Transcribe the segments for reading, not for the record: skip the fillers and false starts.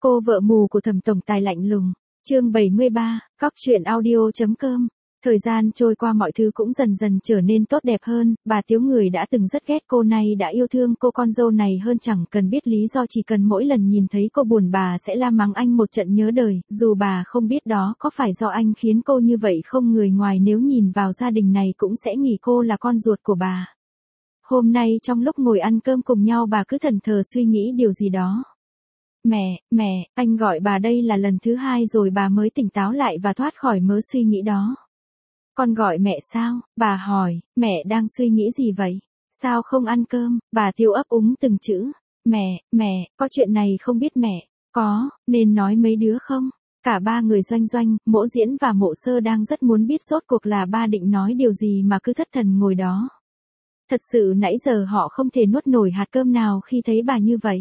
Cô vợ mù của Thẩm tổng tài lạnh lùng. Chương 73, Cóc truyện audio.com. Thời gian trôi qua mọi thứ cũng dần dần trở nên tốt đẹp hơn, bà Tiếu người đã từng rất ghét cô này đã yêu thương cô con dâu này hơn, chẳng cần biết lý do, chỉ cần mỗi lần nhìn thấy cô buồn bà sẽ la mắng anh một trận nhớ đời, dù bà không biết đó có phải do anh khiến cô như vậy không, người ngoài nếu nhìn vào gia đình này cũng sẽ nghĩ cô là con ruột của bà. Hôm nay trong lúc ngồi ăn cơm cùng nhau bà cứ thẫn thờ suy nghĩ điều gì đó. Mẹ, anh gọi bà đây là lần thứ hai rồi bà mới tỉnh táo lại và thoát khỏi mớ suy nghĩ đó. Con gọi mẹ sao? Bà hỏi, mẹ đang suy nghĩ gì vậy? Sao không ăn cơm? Bà Tiếu ấp úng từng chữ. Mẹ, có chuyện này không biết mẹ có nên nói mấy đứa không? Cả ba người Doanh, Mỗ Diễn và Mộ Sơ đang rất muốn biết rốt cuộc là ba định nói điều gì mà cứ thất thần ngồi đó. Thật sự nãy giờ họ không thể nuốt nổi hạt cơm nào khi thấy bà như vậy.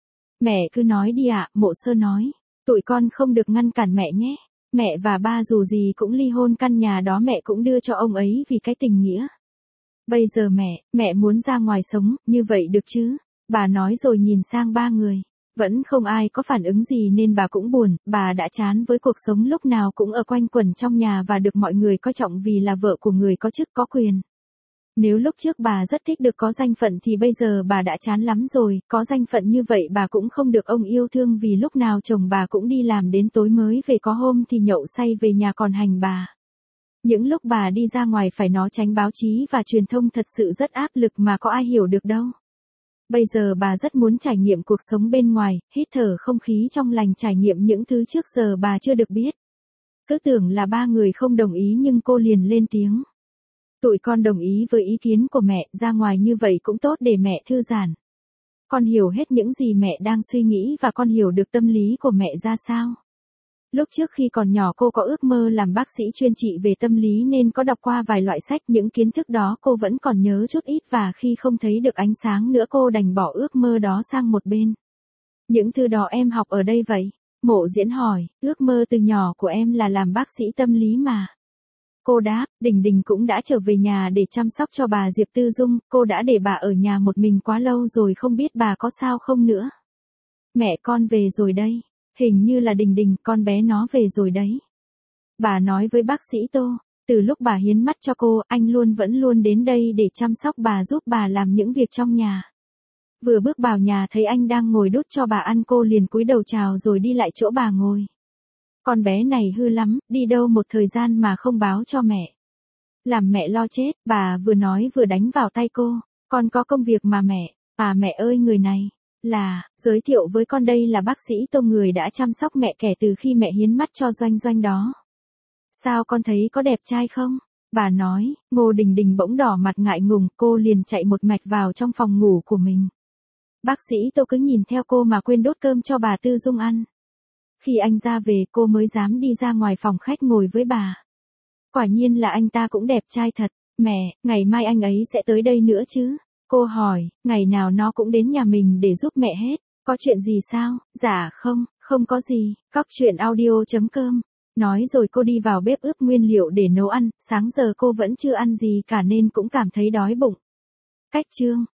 Mẹ cứ nói đi ạ, Mộ Sơ nói. Tụi con không được ngăn cản mẹ nhé. Mẹ và ba dù gì cũng ly hôn, căn nhà đó mẹ cũng đưa cho ông ấy vì cái tình nghĩa. Bây giờ mẹ muốn ra ngoài sống, như vậy được chứ? Bà nói rồi nhìn sang ba người. Vẫn không ai có phản ứng gì nên bà cũng buồn, bà đã chán với cuộc sống lúc nào cũng ở quanh quẩn trong nhà và được mọi người coi trọng vì là vợ của người có chức có quyền. Nếu lúc trước bà rất thích được có danh phận thì bây giờ bà đã chán lắm rồi, có danh phận như vậy bà cũng không được ông yêu thương vì lúc nào chồng bà cũng đi làm đến tối mới về, có hôm thì nhậu say về nhà còn hành bà. Những lúc bà đi ra ngoài phải nó tránh báo chí và truyền thông thật sự rất áp lực mà có ai hiểu được đâu. Bây giờ bà rất muốn trải nghiệm cuộc sống bên ngoài, hít thở không khí trong lành, trải nghiệm những thứ trước giờ bà chưa được biết. Cứ tưởng là ba người không đồng ý nhưng cô liền lên tiếng. Tụi con đồng ý với ý kiến của mẹ, ra ngoài như vậy cũng tốt để mẹ thư giãn. Con hiểu hết những gì mẹ đang suy nghĩ và con hiểu được tâm lý của mẹ ra sao. Lúc trước khi còn nhỏ cô có ước mơ làm bác sĩ chuyên trị về tâm lý nên có đọc qua vài loại sách, những kiến thức đó cô vẫn còn nhớ chút ít và khi không thấy được ánh sáng nữa cô đành bỏ ước mơ đó sang một bên. Những thứ đó em học ở đây vậy? Mộ Diễn hỏi, ước mơ từ nhỏ của em là làm bác sĩ tâm lý mà. Cô đáp, Đình cũng đã trở về nhà để chăm sóc cho bà Diệp Tư Dung, cô đã để bà ở nhà một mình quá lâu rồi, không biết bà có sao không nữa. Mẹ con về rồi đây, hình như là Đình, con bé nó về rồi đấy. Bà nói với bác sĩ Tô, từ lúc bà hiến mắt cho cô, anh vẫn luôn đến đây để chăm sóc bà, giúp bà làm những việc trong nhà. Vừa bước vào nhà thấy anh đang ngồi đút cho bà ăn, cô liền cúi đầu chào rồi đi lại chỗ bà ngồi. Con bé này hư lắm, đi đâu một thời gian mà không báo cho mẹ. Làm mẹ lo chết, bà vừa nói vừa đánh vào tay cô. Con có công việc mà mẹ. À mẹ ơi, người này giới thiệu với con, đây là bác sĩ Tô, người đã chăm sóc mẹ kể từ khi mẹ hiến mắt cho Doanh đó. Sao con thấy có đẹp trai không? Bà nói. Ngô Đình bỗng đỏ mặt ngại ngùng, cô liền chạy một mạch vào trong phòng ngủ của mình. Bác sĩ Tô cứ nhìn theo cô mà quên đốt cơm cho bà Tư Dung ăn. Khi anh ra về cô mới dám đi ra ngoài phòng khách ngồi với bà. Quả nhiên là anh ta cũng đẹp trai thật. Mẹ, ngày mai anh ấy sẽ tới đây nữa chứ? Cô hỏi, ngày nào nó cũng đến nhà mình để giúp mẹ hết. Có chuyện gì sao? Dạ không có gì. Cóc truyện audio.com. Nói rồi cô đi vào bếp ướp nguyên liệu để nấu ăn, sáng giờ cô vẫn chưa ăn gì cả nên cũng cảm thấy đói bụng. Cách chương